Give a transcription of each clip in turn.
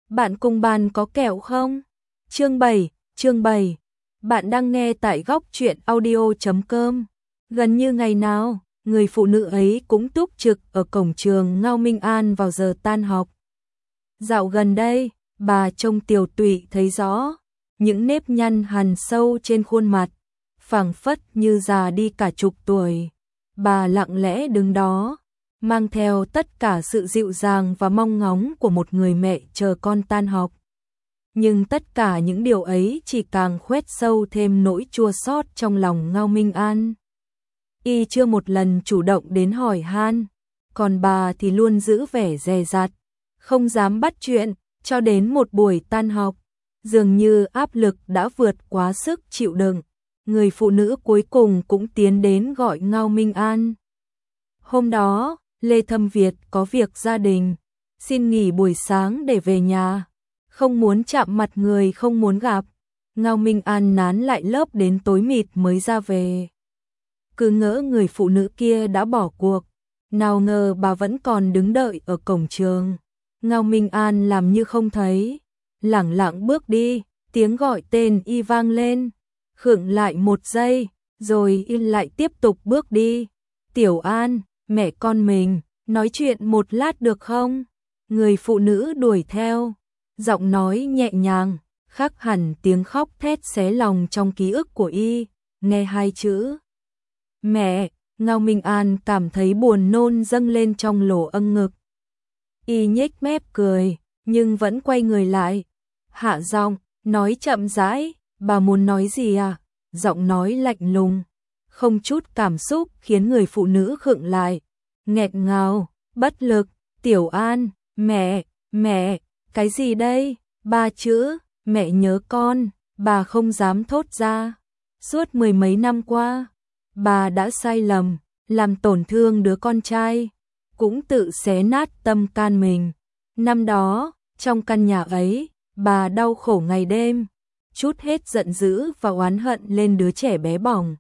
Bạn cùng bàn có kẹo không? Chương 7. Bạn đang nghe tại góc truyện audio.com. Gần như ngày nào, người phụ nữ ấy cũng túc trực ở cổng trường Ngao Minh An vào giờ tan học. Dạo gần đây, bà trông tiều tụy thấy rõ, những nếp nhăn hằn sâu trên khuôn mặt, phảng phất như già đi cả chục tuổi. Bà lặng lẽ đứng đó, mang theo tất cả sự dịu dàng và mong ngóng của một người mẹ chờ con tan học. Nhưng tất cả những điều ấy chỉ càng khoét sâu thêm nỗi chua xót trong lòng Ngao Minh An. Y chưa một lần chủ động đến hỏi han, còn bà thì luôn giữ vẻ dè dặt, không dám bắt chuyện, cho đến một buổi tan học. Dường như áp lực đã vượt quá sức chịu đựng, người phụ nữ cuối cùng cũng tiến đến gọi Ngao Minh An. Hôm đó, Lê Thâm Việt có việc gia đình, xin nghỉ buổi sáng để về nhà, không muốn chạm mặt người không muốn gặp. Ngao Minh An nán lại lớp đến tối mịt mới ra về. Cứ ngỡ người phụ nữ kia đã bỏ cuộc, nào ngờ bà vẫn còn đứng đợi ở cổng trường. Ngao Minh An làm như không thấy, lẳng lặng bước đi, tiếng gọi tên y vang lên, khựng lại một giây, rồi y lại tiếp tục bước đi. Tiểu An, mẹ con mình, nói chuyện một lát được không? Người phụ nữ đuổi theo, giọng nói nhẹ nhàng, khác hẳn tiếng khóc thét xé lòng trong ký ức của y. Nghe hai chữ mẹ, Ngao Minh An cảm thấy buồn nôn dâng lên trong lỗ âng ngực. Y nhếch mép cười, nhưng vẫn quay người lại, hạ giọng, nói chậm rãi, bà muốn nói gì à? Giọng nói lạnh lùng, không chút cảm xúc khiến người phụ nữ khựng lại, nghẹn ngào, bất lực. Tiểu An, mẹ, cái gì đây? Ba chữ, mẹ nhớ con, bà không dám thốt ra. Suốt mười mấy năm qua, bà đã sai lầm, làm tổn thương đứa con trai, cũng tự xé nát tâm can mình. Năm đó, trong căn nhà ấy, bà đau khổ ngày đêm, trút hết giận dữ và oán hận lên đứa trẻ bé bỏng,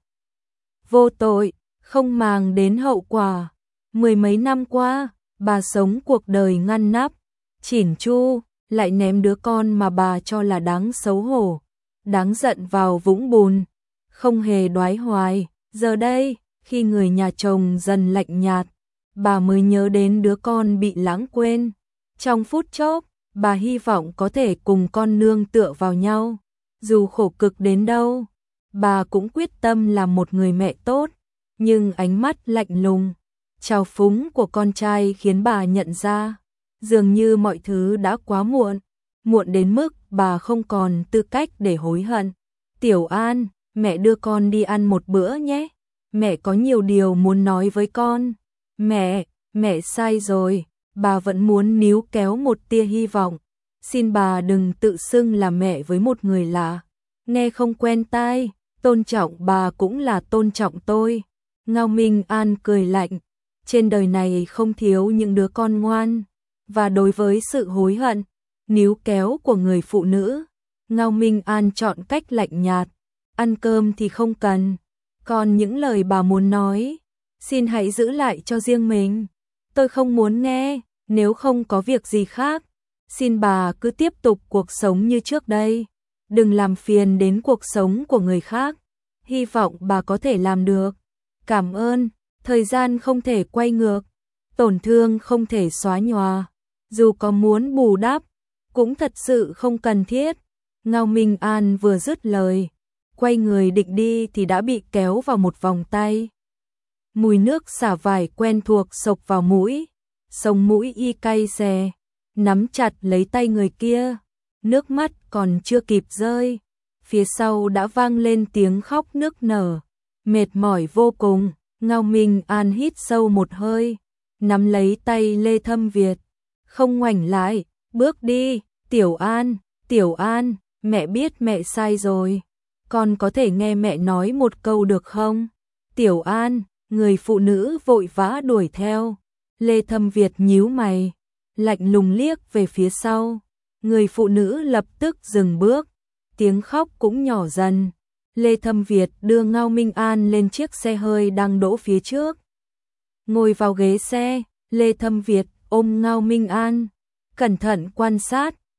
vô tội, không màng đến hậu quả. Mười mấy năm qua, bà sống cuộc đời ngăn nắp, chỉn chu, lại ném đứa con mà bà cho là đáng xấu hổ, đáng giận vào vũng bùn, không hề đoái hoài. Giờ đây, khi người nhà chồng dần lạnh nhạt, bà mới nhớ đến đứa con bị lãng quên. Trong phút chốc, bà hy vọng có thể cùng con nương tựa vào nhau. Dù khổ cực đến đâu, bà cũng quyết tâm làm một người mẹ tốt. Nhưng ánh mắt lạnh lùng, trào phúng của con trai khiến bà nhận ra, dường như mọi thứ đã quá muộn, muộn đến mức bà không còn tư cách để hối hận. Tiểu An, mẹ đưa con đi ăn một bữa nhé. Mẹ có nhiều điều muốn nói với con. Mẹ sai rồi. Bà vẫn muốn níu kéo một tia hy vọng. Xin bà đừng tự xưng là mẹ với một người lạ. Nghe không quen tai, tôn trọng bà cũng là tôn trọng tôi. Ngao Minh An cười lạnh. Trên đời này không thiếu những đứa con ngoan. Và đối với sự hối hận, níu kéo của người phụ nữ, Ngao Minh An chọn cách lạnh nhạt. Ăn cơm thì không cần. Còn những lời bà muốn nói, xin hãy giữ lại cho riêng mình. Tôi không muốn nghe. Nếu không có việc gì khác, xin bà cứ tiếp tục cuộc sống như trước đây. Đừng làm phiền đến cuộc sống của người khác. Hy vọng bà có thể làm được. Cảm ơn. Thời gian không thể quay ngược, tổn thương không thể xóa nhòa. Dù có muốn bù đắp, cũng thật sự không cần thiết. Ngao Minh An vừa dứt lời, quay người định đi thì đã bị kéo vào một vòng tay. Mùi nước xả vải quen thuộc xộc vào mũi, sống mũi y cay xè, nắm chặt lấy tay người kia. Nước mắt còn chưa kịp rơi, phía sau đã vang lên tiếng khóc nức nở. Mệt mỏi vô cùng, Ngao Minh An hít sâu một hơi, nắm lấy tay Lê Thâm Việt, không ngoảnh lại, bước đi. Tiểu An, mẹ biết mẹ sai rồi. Con có thể nghe mẹ nói một câu được không? Tiểu An, người phụ nữ vội vã đuổi theo. Lê Thâm Việt nhíu mày, lạnh lùng liếc về phía sau. Người phụ nữ lập tức dừng bước, tiếng khóc cũng nhỏ dần. Lê Thâm Việt đưa Ngao Minh An lên chiếc xe hơi đang đỗ phía trước. Ngồi vào ghế xe, Lê Thâm Việt ôm Ngao Minh An, cẩn thận quan sát,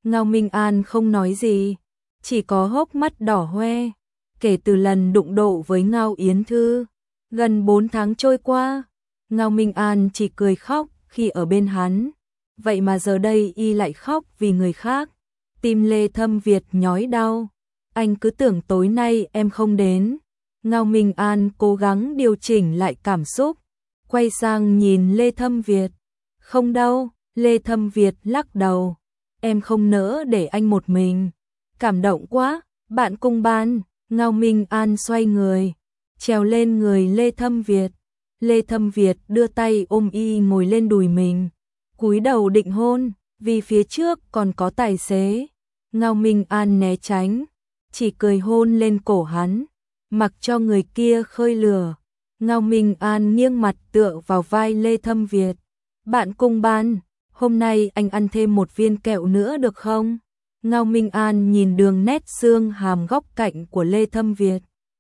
Ngao Minh An không nói gì, chỉ có hốc mắt đỏ hoe. Kể từ lần đụng độ với Ngao Yến Thư, gần 4 tháng trôi qua, Ngao Minh An chỉ cười khóc khi ở bên hắn. Vậy mà giờ đây y lại khóc vì người khác. Tim Lê Thâm Việt nhói đau. Anh cứ tưởng tối nay em không đến. Ngao Minh An cố gắng điều chỉnh lại cảm xúc, quay sang nhìn Lê Thâm Việt. Không đâu, Lê Thâm Việt lắc đầu. Em không nỡ để anh một mình. Cảm động quá, bạn cùng bàn. Ngao Minh An xoay người, trèo lên người Lê Thâm Việt. Lê Thâm Việt đưa tay ôm y ngồi lên đùi mình, cúi đầu định hôn, vì phía trước còn có tài xế. Ngao Minh An né tránh, chỉ cười hôn lên cổ hắn, mặc cho người kia khơi lửa. Ngao Minh An nghiêng mặt tựa vào vai Lê Thâm Việt. Bạn cùng bàn, hôm nay anh ăn thêm một viên kẹo nữa được không? Ngao Minh An nhìn đường nét xương hàm góc cạnh của Lê Thâm Việt,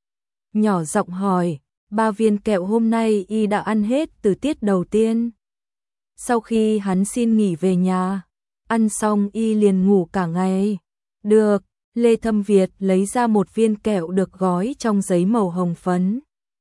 nhỏ giọng hỏi. 3 viên kẹo hôm nay y đã ăn hết từ tiết đầu tiên. Sau khi hắn xin nghỉ về nhà, ăn xong y liền ngủ cả ngày. Được, Lê Thâm Việt lấy ra một viên kẹo được gói trong giấy màu hồng phấn.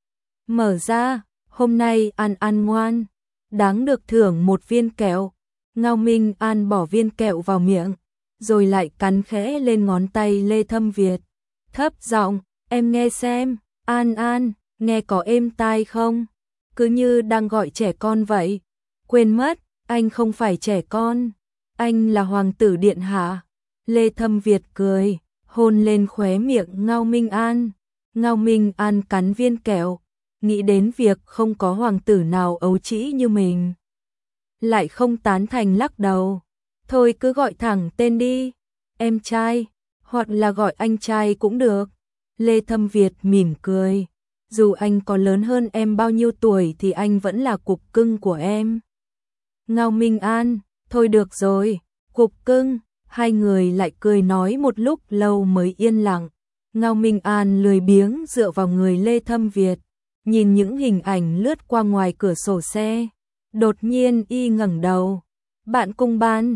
Mở ra, hôm nay ăn ngoan, đáng được thưởng một viên kẹo. Ngao Minh An bỏ viên kẹo vào miệng, rồi lại cắn khẽ lên ngón tay Lê Thâm Việt. Thấp giọng, em nghe xem, An, nghe có êm tai không? Cứ như đang gọi trẻ con vậy. Quên mất, anh không phải trẻ con, anh là hoàng tử điện hạ. Lê Thâm Việt cười, hôn lên khóe miệng Ngao Minh An. Ngao Minh An cắn viên kẹo, nghĩ đến việc không có hoàng tử nào ấu trĩ như mình. Lại không tán thành lắc đầu. Thôi cứ gọi thẳng tên đi, em trai, hoặc là gọi anh trai cũng được. Lê Thâm Việt mỉm cười. Dù anh có lớn hơn em bao nhiêu tuổi thì anh vẫn là cục cưng của em. Ngao Minh An, thôi được rồi, cục cưng. Hai người lại cười nói một lúc lâu mới yên lặng. Ngao Minh An lười biếng dựa vào người Lê Thâm Việt, nhìn những hình ảnh lướt qua ngoài cửa sổ xe. Đột nhiên y ngẩng đầu. Bạn cùng bàn,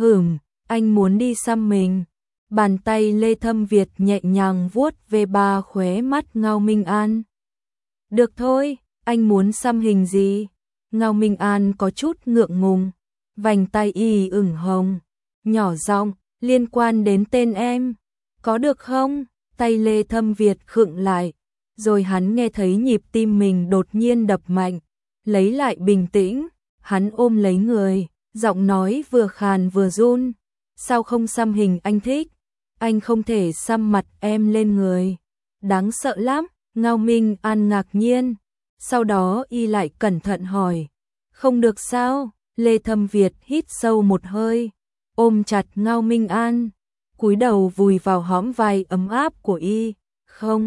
anh muốn đi xăm mình. Bàn tay Lê Thâm Việt nhẹ nhàng vuốt về ba khóe mắt Ngao Minh An. Được thôi, anh muốn xăm hình gì? Ngao Minh An có chút ngượng ngùng, vành tay y ửng hồng, nhỏ giọng, liên quan đến tên em, có được không? Tay Lê Thâm Việt khựng lại, rồi hắn nghe thấy nhịp tim mình đột nhiên đập mạnh, lấy lại bình tĩnh, hắn ôm lấy người, giọng nói vừa khàn vừa run. Sao không xăm hình anh thích? Anh không thể xăm mặt em lên người, đáng sợ lắm. Ngao Minh An ngạc nhiên, sau đó y lại cẩn thận hỏi. Không được sao? Lê Thâm Việt hít sâu một hơi, ôm chặt Ngao Minh An, cúi đầu vùi vào hõm vai ấm áp của y. Không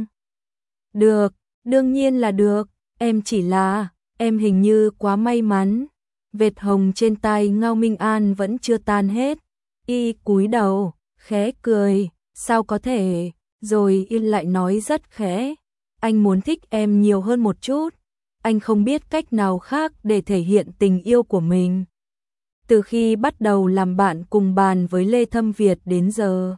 được, đương nhiên là được, em chỉ là, em hình như quá may mắn. Vệt hồng trên tai Ngao Minh An vẫn chưa tan hết, y cúi đầu, khẽ cười, sao có thể, rồi y lại nói rất khẽ. Anh muốn thích em nhiều hơn một chút, anh không biết cách nào khác để thể hiện tình yêu của mình. Từ khi bắt đầu làm bạn cùng bàn với Lê Thâm Việt đến giờ,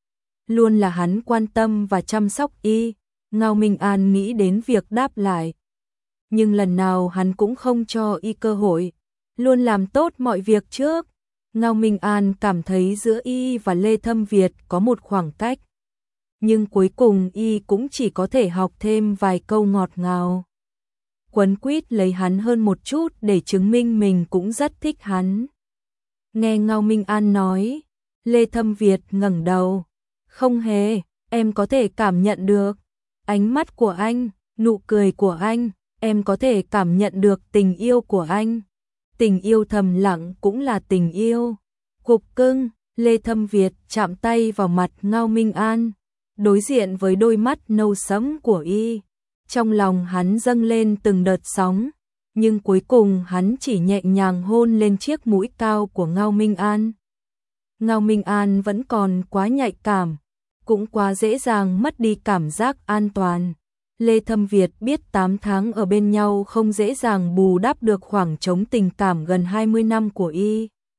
luôn là hắn quan tâm và chăm sóc y. Ngao Minh An nghĩ đến việc đáp lại, nhưng lần nào hắn cũng không cho y cơ hội, luôn làm tốt mọi việc trước. Ngao Minh An cảm thấy giữa y và Lê Thâm Việt có một khoảng cách, nhưng cuối cùng y cũng chỉ có thể học thêm vài câu ngọt ngào, quấn quýt lấy hắn hơn một chút để chứng minh mình cũng rất thích hắn. Nghe Ngao Minh An nói, Lê Thâm Việt ngẩng đầu. Không hề, em có thể cảm nhận được ánh mắt của anh, nụ cười của anh, em có thể cảm nhận được tình yêu của anh. Tình yêu thầm lặng cũng là tình yêu. Cục cưng, Lê Thâm Việt chạm tay vào mặt Ngao Minh An, đối diện với đôi mắt nâu sẫm của y. Trong lòng hắn dâng lên từng đợt sóng, nhưng cuối cùng hắn chỉ nhẹ nhàng hôn lên chiếc mũi cao của Ngao Minh An. Ngao Minh An vẫn còn quá nhạy cảm, cũng quá dễ dàng mất đi cảm giác an toàn. Lê Thâm Việt biết 8 tháng ở bên nhau không dễ dàng bù đắp được khoảng trống tình cảm gần 20 năm của y.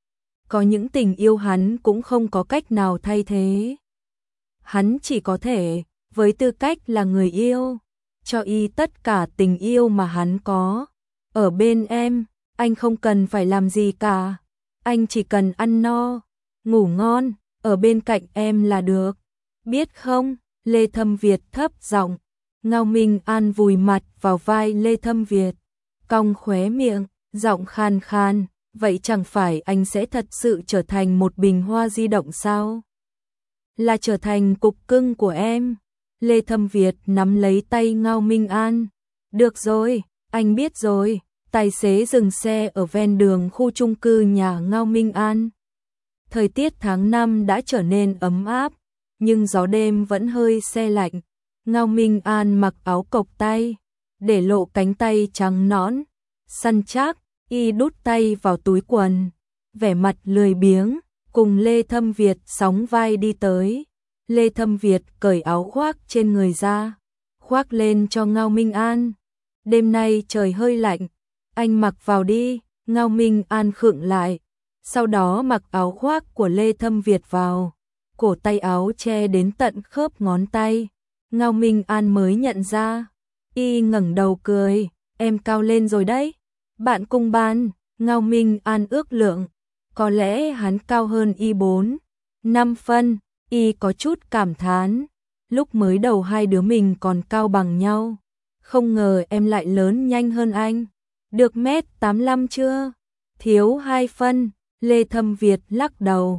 có những tình yêu hắn cũng không có cách nào thay thế. Hắn chỉ có thể, với tư cách là người yêu, cho y tất cả tình yêu mà hắn có. Ở bên em, anh không cần phải làm gì cả. Anh chỉ cần ăn no, ngủ ngon, ở bên cạnh em là được. Biết không? Lê Thâm Việt thấp giọng. Ngao Minh An vùi mặt vào vai Lê Thâm Việt, cong khóe miệng, giọng khan khan, vậy chẳng phải anh sẽ thật sự trở thành một bình hoa di động sao? Là trở thành cục cưng của em. Lê Thâm Việt nắm lấy tay Ngao Minh An. Được rồi, anh biết rồi. Tài xế dừng xe ở ven đường khu chung cư nhà Ngao Minh An. Thời tiết tháng 5 đã trở nên ấm áp, nhưng gió đêm vẫn hơi se lạnh. Ngao Minh An mặc áo cộc tay, để lộ cánh tay trắng nõn, săn chắc, y đút tay vào túi quần, vẻ mặt lười biếng, cùng Lê Thâm Việt sóng vai đi tới. Lê Thâm Việt cởi áo khoác trên người ra, khoác lên cho Ngao Minh An. Đêm nay trời hơi lạnh, anh mặc vào đi. Ngao Minh An khựng lại, sau đó mặc áo khoác của Lê Thâm Việt vào, cổ tay áo che đến tận khớp ngón tay. Ngao Minh An mới nhận ra, y ngẩng đầu cười, em cao lên rồi đấy. Bạn cùng ban. Ngao Minh An ước lượng, có lẽ hắn cao hơn y 4-5 phân, y có chút cảm thán, lúc mới đầu hai đứa mình còn cao bằng nhau, không ngờ em lại lớn nhanh hơn anh. Được 1m85 chưa? Thiếu 2 phân. Lê Thâm Việt lắc đầu.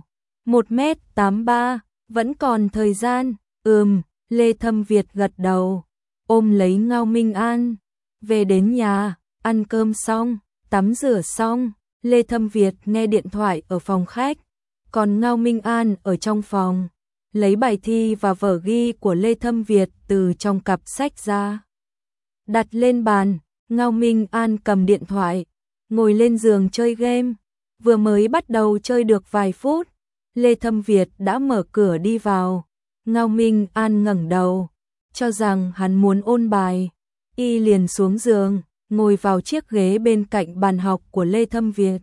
1m83, vẫn còn thời gian. Lê Thâm Việt gật đầu, ôm lấy Ngao Minh An. Về đến nhà, ăn cơm xong, tắm rửa xong, Lê Thâm Việt nghe điện thoại ở phòng khách, còn Ngao Minh An ở trong phòng, lấy bài thi và vở ghi của Lê Thâm Việt từ trong cặp sách ra, đặt lên bàn. Ngao Minh An cầm điện thoại, ngồi lên giường chơi game. Vừa mới bắt đầu chơi được vài phút, Lê Thâm Việt đã mở cửa đi vào. Ngao Minh An ngẩng đầu, cho rằng hắn muốn ôn bài, y liền xuống giường, ngồi vào chiếc ghế bên cạnh bàn học của Lê Thâm Việt.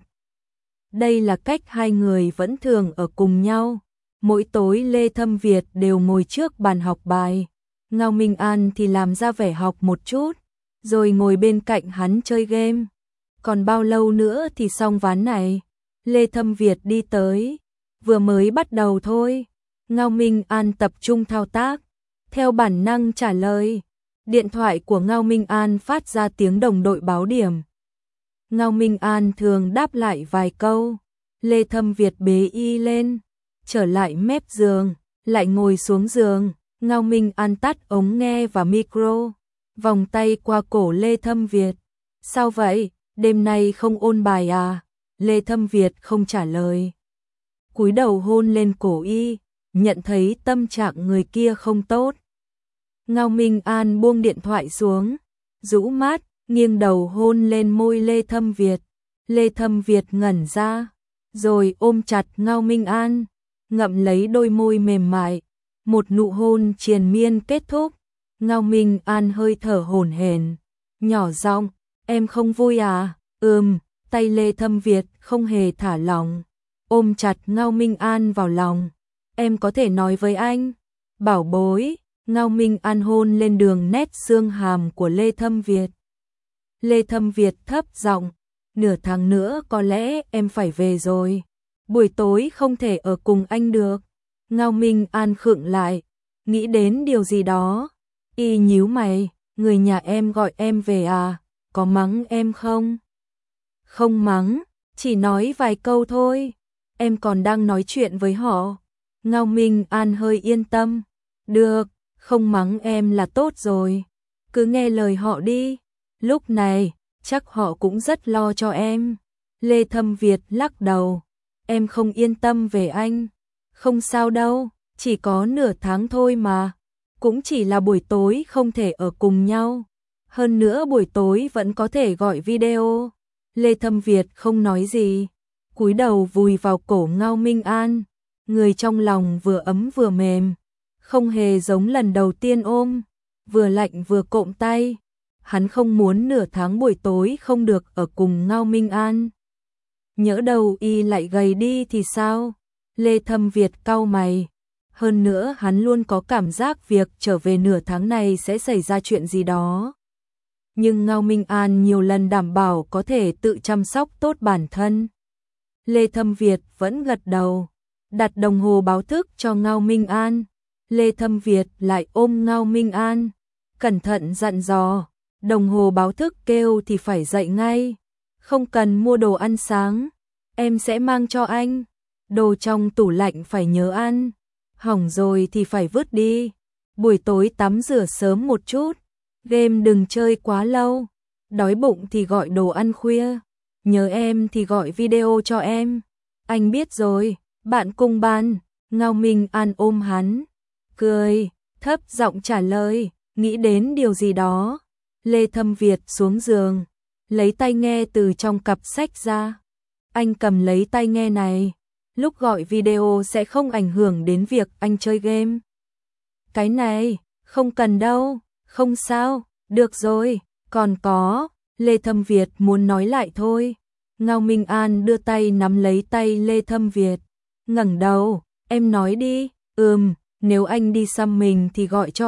Đây là cách hai người vẫn thường ở cùng nhau. Mỗi tối Lê Thâm Việt đều ngồi trước bàn học bài, Ngao Minh An thì làm ra vẻ học một chút, rồi ngồi bên cạnh hắn chơi game. Còn bao lâu nữa thì xong ván này? Lê Thâm Việt đi tới. Vừa mới bắt đầu thôi. Ngao Minh An tập trung thao tác, theo bản năng trả lời. Điện thoại của Ngao Minh An phát ra tiếng đồng đội báo điểm. Ngao Minh An thường đáp lại vài câu. Lê Thâm Việt bế y lên, trở lại mép giường, lại ngồi xuống giường. Ngao Minh An tắt ống nghe và micro, vòng tay qua cổ Lê Thâm Việt. Sao vậy, đêm nay không ôn bài à? Lê Thâm Việt không trả lời, cúi đầu hôn lên cổ y, nhận thấy tâm trạng người kia không tốt. Ngao Minh An buông điện thoại xuống, rũ mắt, nghiêng đầu hôn lên môi Lê Thâm Việt. Lê Thâm Việt ngẩn ra, rồi ôm chặt Ngao Minh An, ngậm lấy đôi môi mềm mại. Một nụ hôn triền miên kết thúc. Ngao Minh An hơi thở hổn hển, nhỏ giọng, em không vui à? Tay Lê Thâm Việt không hề thả lỏng, ôm chặt Ngao Minh An vào lòng. Em có thể nói với anh, bảo bối. Ngao Minh An hôn lên đường nét xương hàm của Lê Thâm Việt. Lê Thâm Việt thấp giọng, nửa tháng nữa có lẽ em phải về rồi, buổi tối không thể ở cùng anh được. Ngao Minh An khựng lại, nghĩ đến điều gì đó, y nhíu mày. Người nhà em gọi em về à? Có mắng em không? Không mắng, chỉ nói vài câu thôi. Em còn đang nói chuyện với họ. Ngao Minh An hơi yên tâm. Được, không mắng em là tốt rồi, cứ nghe lời họ đi. Lúc này, chắc họ cũng rất lo cho em. Lê Thâm Việt lắc đầu, em không yên tâm về anh. Không sao đâu, chỉ có nửa tháng thôi mà, cũng chỉ là buổi tối không thể ở cùng nhau. Hơn nữa buổi tối vẫn có thể gọi video. Lê Thâm Việt không nói gì, cúi đầu vùi vào cổ Ngao Minh An, người trong lòng vừa ấm vừa mềm, không hề giống lần đầu tiên ôm, vừa lạnh vừa cộm tay. Hắn không muốn nửa tháng buổi tối không được ở cùng Ngao Minh An. nhỡ đâu y lại gầy đi thì sao? Lê Thâm Việt cau mày. Hơn nữa hắn luôn có cảm giác việc trở về nửa tháng này sẽ xảy ra chuyện gì đó. Nhưng Ngao Minh An nhiều lần đảm bảo có thể tự chăm sóc tốt bản thân. Lê Thâm Việt vẫn gật đầu, đặt đồng hồ báo thức cho Ngao Minh An. Lê Thâm Việt lại ôm Ngao Minh An, cẩn thận dặn dò, đồng hồ báo thức kêu thì phải dậy ngay, không cần mua đồ ăn sáng, em sẽ mang cho anh, đồ trong tủ lạnh phải nhớ ăn, hỏng rồi thì phải vứt đi, buổi tối tắm rửa sớm một chút, game đừng chơi quá lâu, đói bụng thì gọi đồ ăn khuya, nhớ em thì gọi video cho em, anh biết rồi, bạn cùng bàn. Ngao Minh An ôm hắn, cười, thấp giọng trả lời, nghĩ đến điều gì đó. Lê Thâm Việt xuống giường, lấy tai nghe từ trong cặp sách ra. Anh cầm lấy tai nghe này, lúc gọi video sẽ không ảnh hưởng đến việc anh chơi game. Cái này, không cần đâu, không sao, được rồi, còn có, Lê Thâm Việt muốn nói lại thôi. Ngao Minh An đưa tay nắm lấy tay Lê Thâm Việt, ngẩng đầu, em nói đi, nếu anh đi xăm mình thì gọi cho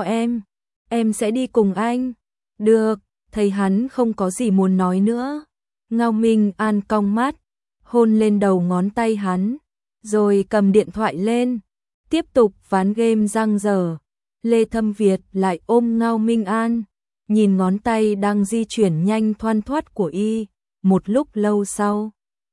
em sẽ đi cùng anh. Được, thấy hắn không có gì muốn nói nữa. Ngao Minh An cong mắt, hôn lên đầu ngón tay hắn, rồi cầm điện thoại lên, tiếp tục ván game giang dở. Lê Thâm Việt lại ôm Ngao Minh An, nhìn ngón tay đang di chuyển nhanh thoăn thoắt của y, một lúc lâu sau.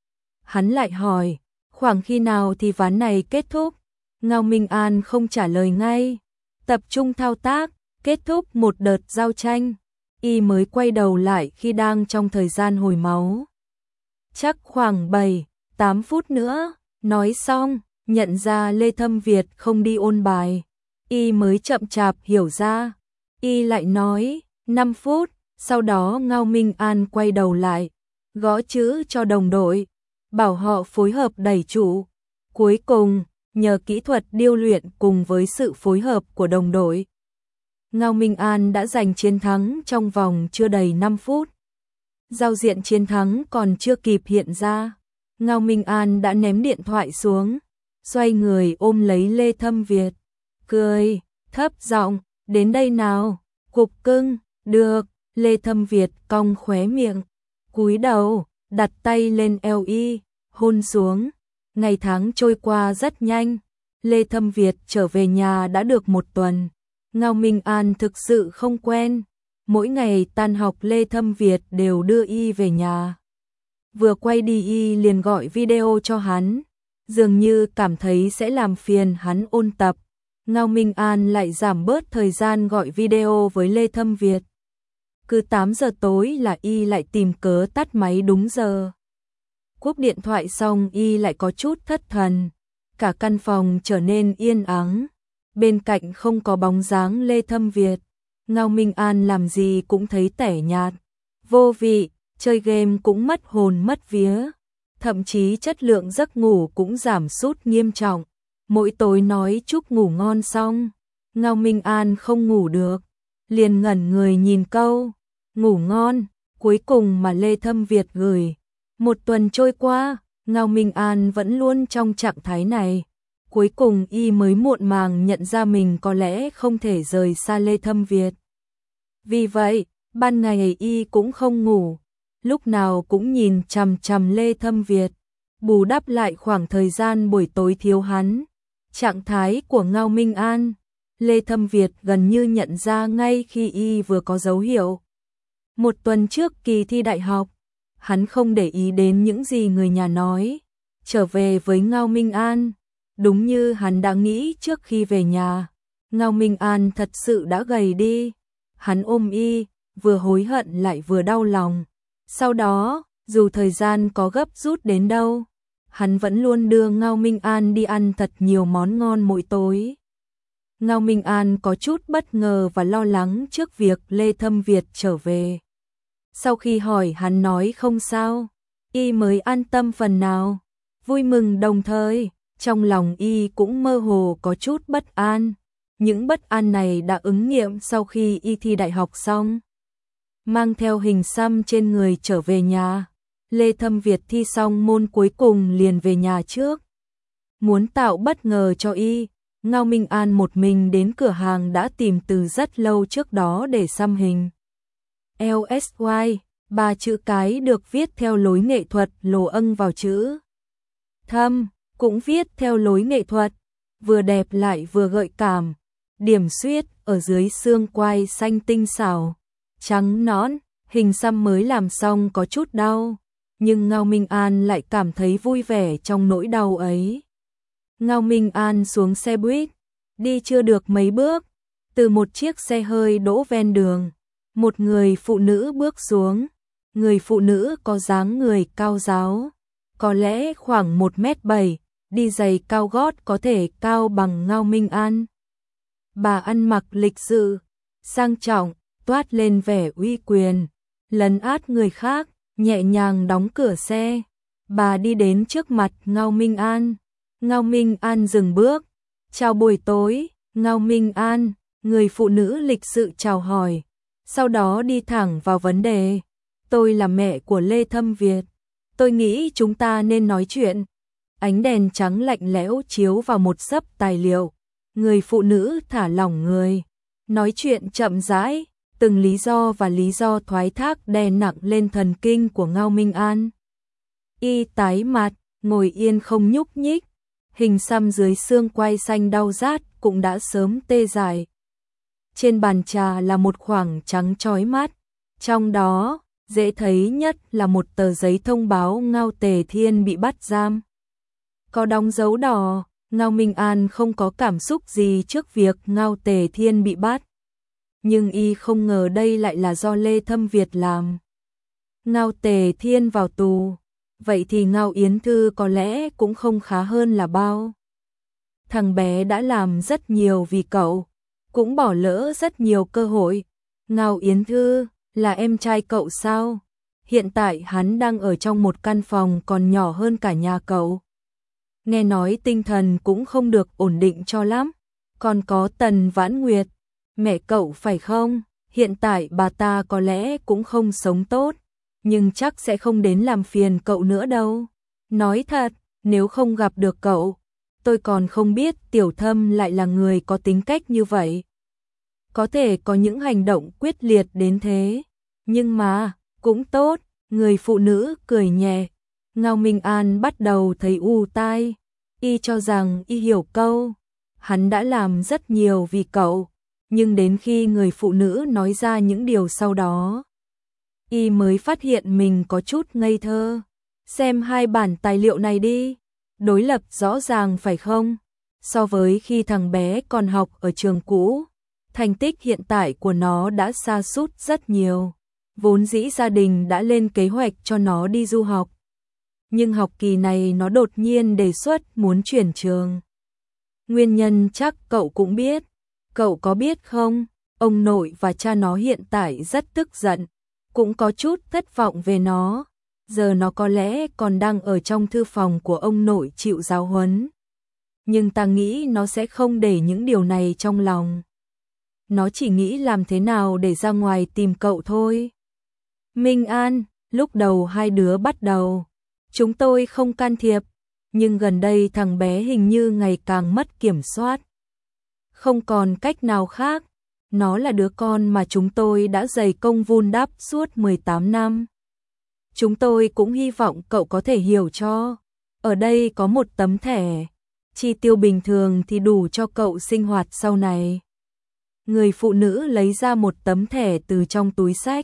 Hắn lại hỏi, khoảng khi nào thì ván này kết thúc? Ngao Minh An không trả lời ngay, tập trung thao tác, kết thúc một đợt giao tranh, y mới quay đầu lại khi đang trong thời gian hồi máu. Chắc khoảng 7-8 phút nữa, nói xong, nhận ra Lê Thâm Việt không đi ôn bài, y mới chậm chạp hiểu ra, y lại nói, 5 phút, sau đó Ngao Minh An quay đầu lại, gõ chữ cho đồng đội, bảo họ phối hợp đẩy trụ. Cuối cùng, nhờ kỹ thuật điêu luyện cùng với sự phối hợp của đồng đội, Ngao Minh An đã giành chiến thắng trong vòng chưa đầy 5 phút. Giao diện chiến thắng còn chưa kịp hiện ra, Ngao Minh An đã ném điện thoại xuống, xoay người ôm lấy Lê Thâm Việt, cười, thấp giọng, đến đây nào, cục cưng, được, Lê Thâm Việt cong khóe miệng, cúi đầu, đặt tay lên eo y, hôn xuống. Ngày tháng trôi qua rất nhanh, Lê Thâm Việt trở về nhà đã được 1 tuần. Ngao Minh An thực sự không quen, mỗi ngày tan học Lê Thâm Việt đều đưa y về nhà. Vừa quay đi y liền gọi video cho hắn, dường như cảm thấy sẽ làm phiền hắn ôn tập. Ngao Minh An lại giảm bớt thời gian gọi video với Lê Thâm Việt. Cứ 8 giờ tối là y lại tìm cớ tắt máy đúng giờ. Cúp điện thoại xong y lại có chút thất thần, cả căn phòng trở nên yên ắng, bên cạnh không có bóng dáng Lê Thâm Việt. Ngao Minh An làm gì cũng thấy tẻ nhạt, vô vị, chơi game cũng mất hồn mất vía, thậm chí chất lượng giấc ngủ cũng giảm sút nghiêm trọng. Mỗi tối nói chúc ngủ ngon xong, Ngao Minh An không ngủ được, liền ngẩn người nhìn câu ngủ ngon cuối cùng mà Lê Thâm Việt gửi. 1 tuần trôi qua, Ngao Minh An vẫn luôn trong trạng thái này. Cuối cùng y mới muộn màng nhận ra mình có lẽ không thể rời xa Lê Thâm Việt. Vì vậy, ban ngày y cũng không ngủ, lúc nào cũng nhìn chằm chằm Lê Thâm Việt, bù đắp lại khoảng thời gian buổi tối thiếu hắn. Trạng thái của Ngao Minh An, Lê Thâm Việt gần như nhận ra ngay khi y vừa có dấu hiệu. 1 tuần trước kỳ thi đại học, hắn không để ý đến những gì người nhà nói, trở về với Ngao Minh An, đúng như hắn đã nghĩ trước khi về nhà. Ngao Minh An thật sự đã gầy đi, hắn ôm y, vừa hối hận lại vừa đau lòng. Sau đó, dù thời gian có gấp rút đến đâu, hắn vẫn luôn đưa Ngao Minh An đi ăn thật nhiều món ngon mỗi tối. Ngao Minh An có chút bất ngờ và lo lắng trước việc Lê Thâm Việt trở về. Sau khi hỏi hắn nói không sao, y mới an tâm phần nào, vui mừng đồng thời, trong lòng y cũng mơ hồ có chút bất an. Những bất an này đã ứng nghiệm sau khi y thi đại học xong. Mang theo hình xăm trên người trở về nhà, Lê Thâm Việt thi xong môn cuối cùng liền về nhà trước. Muốn tạo bất ngờ cho y, Ngao Minh An một mình đến cửa hàng đã tìm từ rất lâu trước đó để xăm hình. LSY, 3 chữ cái được viết theo lối nghệ thuật lồ âng vào chữ. Thâm, cũng viết theo lối nghệ thuật, vừa đẹp lại vừa gợi cảm. Điểm xuyết ở dưới xương quai xanh tinh xảo, trắng nõn, hình xăm mới làm xong có chút đau, nhưng Ngao Minh An lại cảm thấy vui vẻ trong nỗi đau ấy. Ngao Minh An xuống xe buýt, đi chưa được mấy bước, từ một chiếc xe hơi đỗ ven đường, một người phụ nữ bước xuống. Người phụ nữ có dáng người cao ráo, có lẽ khoảng 1m7, đi giày cao gót có thể cao bằng Ngao Minh An. Bà ăn mặc lịch sự, sang trọng, toát lên vẻ uy quyền, lấn át người khác, nhẹ nhàng đóng cửa xe. Bà đi đến trước mặt Ngao Minh An. Ngao Minh An dừng bước. Chào buổi tối, Ngao Minh An, người phụ nữ lịch sự chào hỏi, sau đó đi thẳng vào vấn đề. Tôi là mẹ của Lê Thâm Việt. Tôi nghĩ chúng ta nên nói chuyện. Ánh đèn trắng lạnh lẽo chiếu vào một xấp tài liệu. Người phụ nữ thả lỏng người, nói chuyện chậm rãi, từng lý do thoái thác đè nặng lên thần kinh của Ngao Minh An. Y tái mặt, ngồi yên không nhúc nhích, hình xăm dưới xương quai xanh đau rát cũng đã sớm tê dại. Trên bàn trà là một khoảng trắng chói mắt, trong đó dễ thấy nhất là một tờ giấy thông báo Ngao Tề Thiên bị bắt giam. Có đóng dấu đỏ. Ngao Minh An không có cảm xúc gì trước việc Ngao Tề Thiên bị bắt. Nhưng y không ngờ đây lại là do Lê Thâm Việt làm. Ngao Tề Thiên vào tù, vậy thì Ngao Yến Thư có lẽ cũng không khá hơn là bao. Thằng bé đã làm rất nhiều vì cậu, cũng bỏ lỡ rất nhiều cơ hội. Ngao Yến Thư là em trai cậu sao? Hiện tại hắn đang ở trong một căn phòng còn nhỏ hơn cả nhà cậu. Nghe nói tinh thần cũng không được ổn định cho lắm. Còn có Tần Vãn Nguyệt, mẹ cậu phải không? Hiện tại bà ta có lẽ cũng không sống tốt, nhưng chắc sẽ không đến làm phiền cậu nữa đâu. Nói thật, nếu không gặp được cậu, tôi còn không biết Tiểu Thâm lại là người có tính cách như vậy. Có thể có những hành động quyết liệt đến thế, nhưng mà, cũng tốt. Người phụ nữ cười nhẹ. Ngao Minh An bắt đầu thấy u tai. Y cho rằng y hiểu câu. Hắn đã làm rất nhiều vì cậu. Nhưng đến khi người phụ nữ nói ra những điều sau đó, y mới phát hiện mình có chút ngây thơ. Xem 2 bản tài liệu này đi. Đối lập rõ ràng phải không? So với khi thằng bé còn học ở trường cũ, thành tích hiện tại của nó đã sa sút rất nhiều. Vốn dĩ gia đình đã lên kế hoạch cho nó đi du học. Nhưng học kỳ này nó đột nhiên đề xuất muốn chuyển trường. Nguyên nhân chắc cậu cũng biết. Cậu có biết không? Ông nội và cha nó hiện tại rất tức giận, cũng có chút thất vọng về nó. Giờ nó có lẽ còn đang ở trong thư phòng của ông nội chịu giáo huấn. Nhưng ta nghĩ nó sẽ không để những điều này trong lòng. Nó chỉ nghĩ làm thế nào để ra ngoài tìm cậu thôi. Minh An, lúc đầu 2 đứa bắt đầu, chúng tôi không can thiệp, nhưng gần đây thằng bé hình như ngày càng mất kiểm soát. Không còn cách nào khác, nó là đứa con mà chúng tôi đã dày công vun đắp suốt 18 năm. Chúng tôi cũng hy vọng cậu có thể hiểu cho. Ở đây có một tấm thẻ, chi tiêu bình thường thì đủ cho cậu sinh hoạt sau này. Người phụ nữ lấy ra một tấm thẻ từ trong túi xách,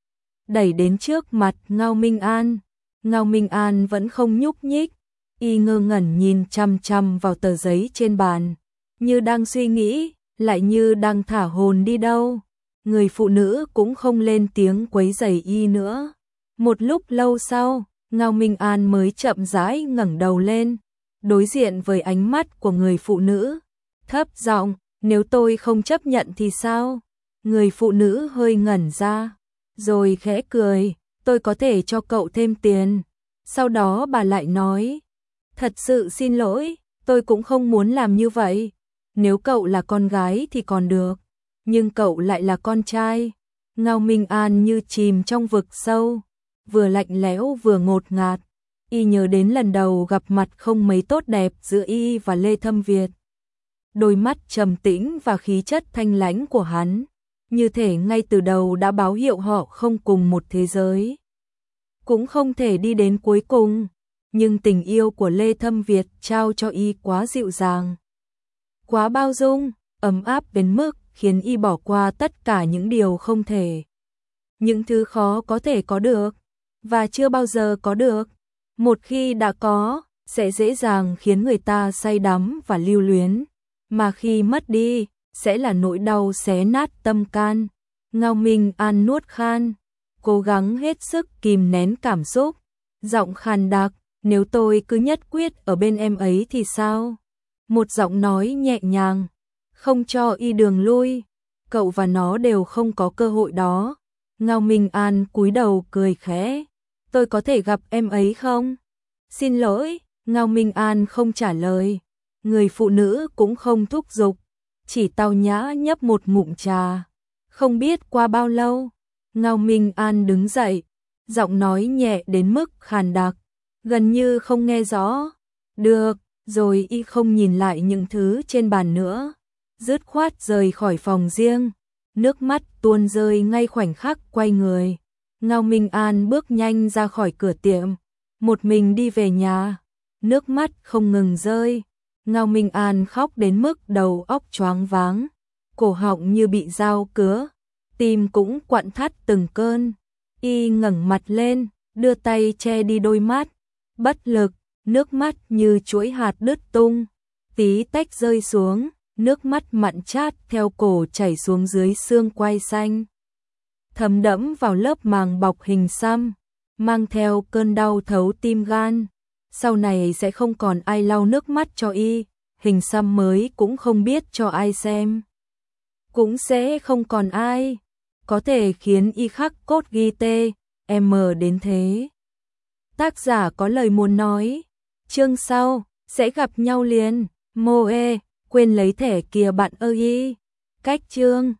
đẩy đến trước mặt Ngao Minh An. Ngao Minh An vẫn không nhúc nhích, y ngơ ngẩn nhìn chăm chăm vào tờ giấy trên bàn, như đang suy nghĩ, lại như đang thả hồn đi đâu. Người phụ nữ cũng không lên tiếng quấy rầy y nữa. Một lúc lâu sau, Ngao Minh An mới chậm rãi ngẩng đầu lên, đối diện với ánh mắt của người phụ nữ, thấp giọng, nếu tôi không chấp nhận thì sao? Người phụ nữ hơi ngẩn ra, rồi khẽ cười, tôi có thể cho cậu thêm tiền. Sau đó bà lại nói, thật sự xin lỗi, tôi cũng không muốn làm như vậy. Nếu cậu là con gái thì còn được, nhưng cậu lại là con trai. Ngao Minh An như chìm trong vực sâu, vừa lạnh lẽo vừa ngột ngạt. Y nhớ đến lần đầu gặp mặt không mấy tốt đẹp giữa y và Lê Thâm Việt. Đôi mắt trầm tĩnh và khí chất thanh lãnh của hắn, như thể ngay từ đầu đã báo hiệu họ không cùng một thế giới, cũng không thể đi đến cuối cùng. Nhưng tình yêu của Lê Thâm Việt trao cho y quá dịu dàng, quá bao dung, ấm áp đến mức khiến y bỏ qua tất cả những điều không thể, những thứ khó có thể có được, và chưa bao giờ có được. Một khi đã có, sẽ dễ dàng khiến người ta say đắm và lưu luyến, mà khi mất đi, sẽ là nỗi đau xé nát tâm can. Ngao Minh An nuốt khan, cố gắng hết sức kìm nén cảm xúc, giọng khàn đặc, nếu tôi cứ nhất quyết ở bên em ấy thì sao? Một giọng nói nhẹ nhàng, không cho y đường lui, cậu và nó đều không có cơ hội đó. Ngao Minh An cúi đầu cười khẽ, tôi có thể gặp em ấy không? Xin lỗi, Ngao Minh An không trả lời, người phụ nữ cũng không thúc giục, chỉ tao nhã nhấp một ngụm trà. Không biết qua bao lâu, Ngao Minh An đứng dậy, giọng nói nhẹ đến mức khàn đặc, gần như không nghe rõ. Được, rồi y không nhìn lại những thứ trên bàn nữa, dứt khoát rời khỏi phòng riêng, nước mắt tuôn rơi ngay khoảnh khắc quay người. Ngao Minh An bước nhanh ra khỏi cửa tiệm, một mình đi về nhà, nước mắt không ngừng rơi. Ngao Minh An khóc đến mức đầu óc choáng váng, cổ họng như bị dao cứa, tim cũng quặn thắt từng cơn. Y ngẩng mặt lên, đưa tay che đi đôi mắt, bất lực, nước mắt như chuỗi hạt đứt tung, tí tách rơi xuống, nước mắt mặn chát theo cổ chảy xuống dưới xương quai xanh, thấm đẫm vào lớp màng bọc hình xăm, mang theo cơn đau thấu tim gan. Sau này sẽ không còn ai lau nước mắt cho y, hình xăm mới cũng không biết cho ai xem, cũng sẽ không còn ai có thể khiến y khắc cốt ghi tê, em đến thế. Tác giả có lời muốn nói, chương sau, sẽ gặp nhau liền, Moe, quên lấy thẻ kìa bạn ơi. Cách chương